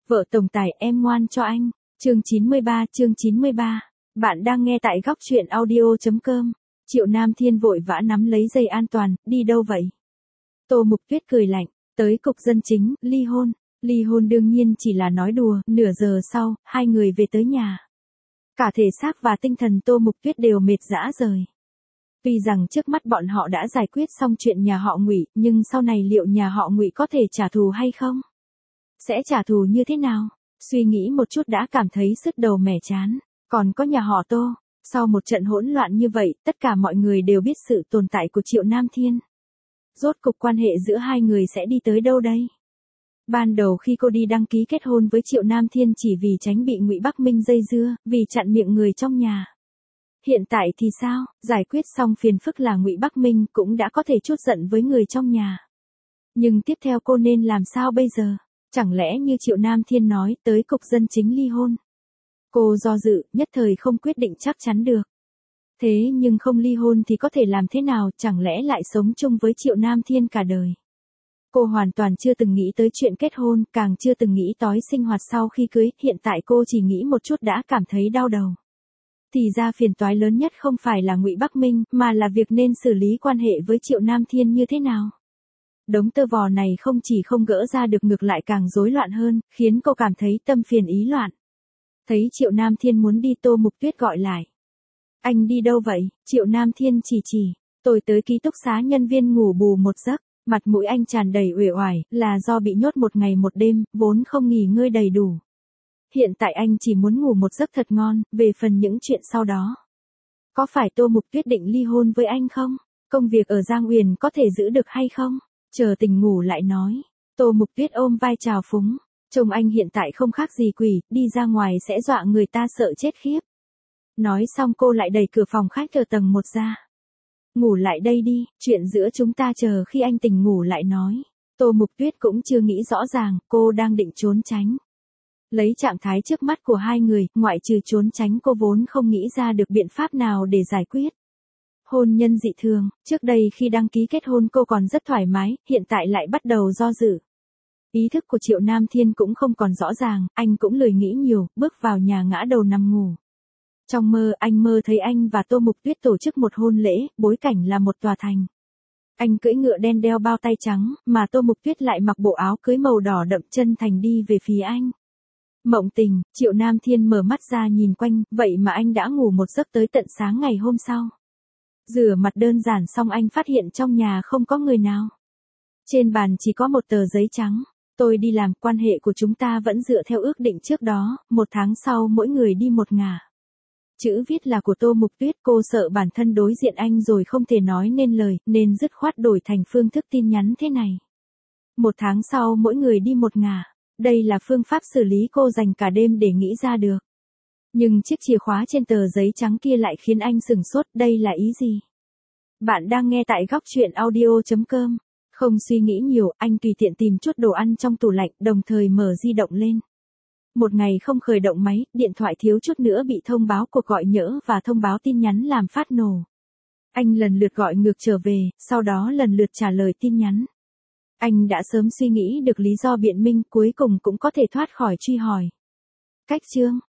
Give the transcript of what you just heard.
Vợ tổng tài em ngoan cho anh. Chương 93. Bạn đang nghe tại góc truyện audio.com. Triệu Nam Thiên vội vã nắm lấy dây an toàn, đi đâu vậy? Tô Mục Tuyết cười lạnh, tới cục dân chính, ly hôn. Ly hôn đương nhiên chỉ là nói đùa, nửa giờ sau, hai người về tới nhà. Cả thể xác và tinh thần Tô Mục Tuyết đều mệt rã rời. Tuy rằng trước mắt bọn họ đã giải quyết xong chuyện nhà họ Ngụy, nhưng sau này liệu nhà họ Ngụy có thể trả thù hay không? Sẽ trả thù như thế nào? Suy nghĩ một chút đã cảm thấy sứt đầu mẻ chán. Còn có nhà họ Tô, sau một trận hỗn loạn như vậy, tất cả mọi người đều biết sự tồn tại của Triệu Nam Thiên. Rốt cục quan hệ giữa hai người sẽ đi tới đâu đây? Ban đầu khi cô đi đăng ký kết hôn với Triệu Nam Thiên chỉ vì tránh bị Ngụy Bắc Minh dây dưa, vì chặn miệng người trong nhà. Hiện tại thì sao? Giải quyết xong phiền phức là Ngụy Bắc Minh cũng đã có thể trút giận với người trong nhà. Nhưng tiếp theo cô nên làm sao bây giờ? Chẳng lẽ như Triệu Nam Thiên nói tới cục dân chính ly hôn? Cô do dự, nhất thời không quyết định chắc chắn được. Thế nhưng không ly hôn thì có thể làm thế nào, chẳng lẽ lại sống chung với Triệu Nam Thiên cả đời? Cô hoàn toàn chưa từng nghĩ tới chuyện kết hôn, càng chưa từng nghĩ tới sinh hoạt sau khi cưới, hiện tại cô chỉ nghĩ một chút đã cảm thấy đau đầu. Thì ra phiền toái lớn nhất không phải là Ngụy Bắc Minh, mà là việc nên xử lý quan hệ với Triệu Nam Thiên như thế nào. Đống tơ vò này không chỉ không gỡ ra được ngược lại càng rối loạn hơn, khiến cô cảm thấy tâm phiền ý loạn. Thấy Triệu Nam Thiên muốn đi, Tô Mục Tuyết gọi lại. Anh đi đâu vậy? Triệu Nam Thiên chỉ. Tôi tới ký túc xá nhân viên ngủ bù một giấc. Mặt mũi anh tràn đầy uể oải, là do bị nhốt một ngày một đêm, vốn không nghỉ ngơi đầy đủ. Hiện tại anh chỉ muốn ngủ một giấc thật ngon, về phần những chuyện sau đó. Có phải Tô Mục Tuyết định ly hôn với anh không? Công việc ở Giang Uyển có thể giữ được hay không? Chờ tỉnh ngủ lại nói. Tô Mục Tuyết ôm vai trào phúng. Trông anh hiện tại không khác gì quỷ, đi ra ngoài sẽ dọa người ta sợ chết khiếp. Nói xong cô lại đẩy cửa phòng khách ở tầng 1 ra. Ngủ lại đây đi, chuyện giữa chúng ta chờ khi anh tỉnh ngủ lại nói. Tô Mục Tuyết cũng chưa nghĩ rõ ràng, cô đang định trốn tránh. Lấy trạng thái trước mắt của hai người, ngoại trừ trốn tránh cô vốn không nghĩ ra được biện pháp nào để giải quyết. Hôn nhân dị thường, trước đây khi đăng ký kết hôn cô còn rất thoải mái, hiện tại lại bắt đầu do dự. Ý thức của Triệu Nam Thiên cũng không còn rõ ràng, anh cũng lười nghĩ nhiều, bước vào nhà ngã đầu nằm ngủ. Trong mơ anh mơ thấy anh và Tô Mục Tuyết tổ chức một hôn lễ, bối cảnh là một tòa thành. Anh cưỡi ngựa đen đeo bao tay trắng, mà Tô Mục Tuyết lại mặc bộ áo cưới màu đỏ đậm, chân thành đi về phía anh. Mộng tình, Triệu Nam Thiên mở mắt ra nhìn quanh, vậy mà anh đã ngủ một giấc tới tận sáng ngày hôm sau. Rửa mặt đơn giản xong anh phát hiện trong nhà không có người nào. Trên bàn chỉ có một tờ giấy trắng. Tôi đi làm, quan hệ của chúng ta vẫn dựa theo ước định trước đó, 1 tháng sau mỗi người đi một ngả. Chữ viết là của Tô Mục Tuyết, cô sợ bản thân đối diện anh rồi không thể nói nên lời, nên dứt khoát đổi thành phương thức tin nhắn thế này. 1 tháng sau mỗi người đi một ngả. Đây là phương pháp xử lý cô dành cả đêm để nghĩ ra được. Nhưng chiếc chìa khóa trên tờ giấy trắng kia lại khiến anh sửng sốt, đây là ý gì? Bạn đang nghe tại góc truyện audio.com. Không suy nghĩ nhiều, anh tùy tiện tìm chút đồ ăn trong tủ lạnh, đồng thời mở di động lên. Một ngày không khởi động máy, điện thoại thiếu chút nữa bị thông báo cuộc gọi nhỡ và thông báo tin nhắn làm phát nổ. Anh lần lượt gọi ngược trở về, sau đó lần lượt trả lời tin nhắn. Anh đã sớm suy nghĩ được lý do biện minh, cuối cùng cũng có thể thoát khỏi truy hỏi. Cách chương,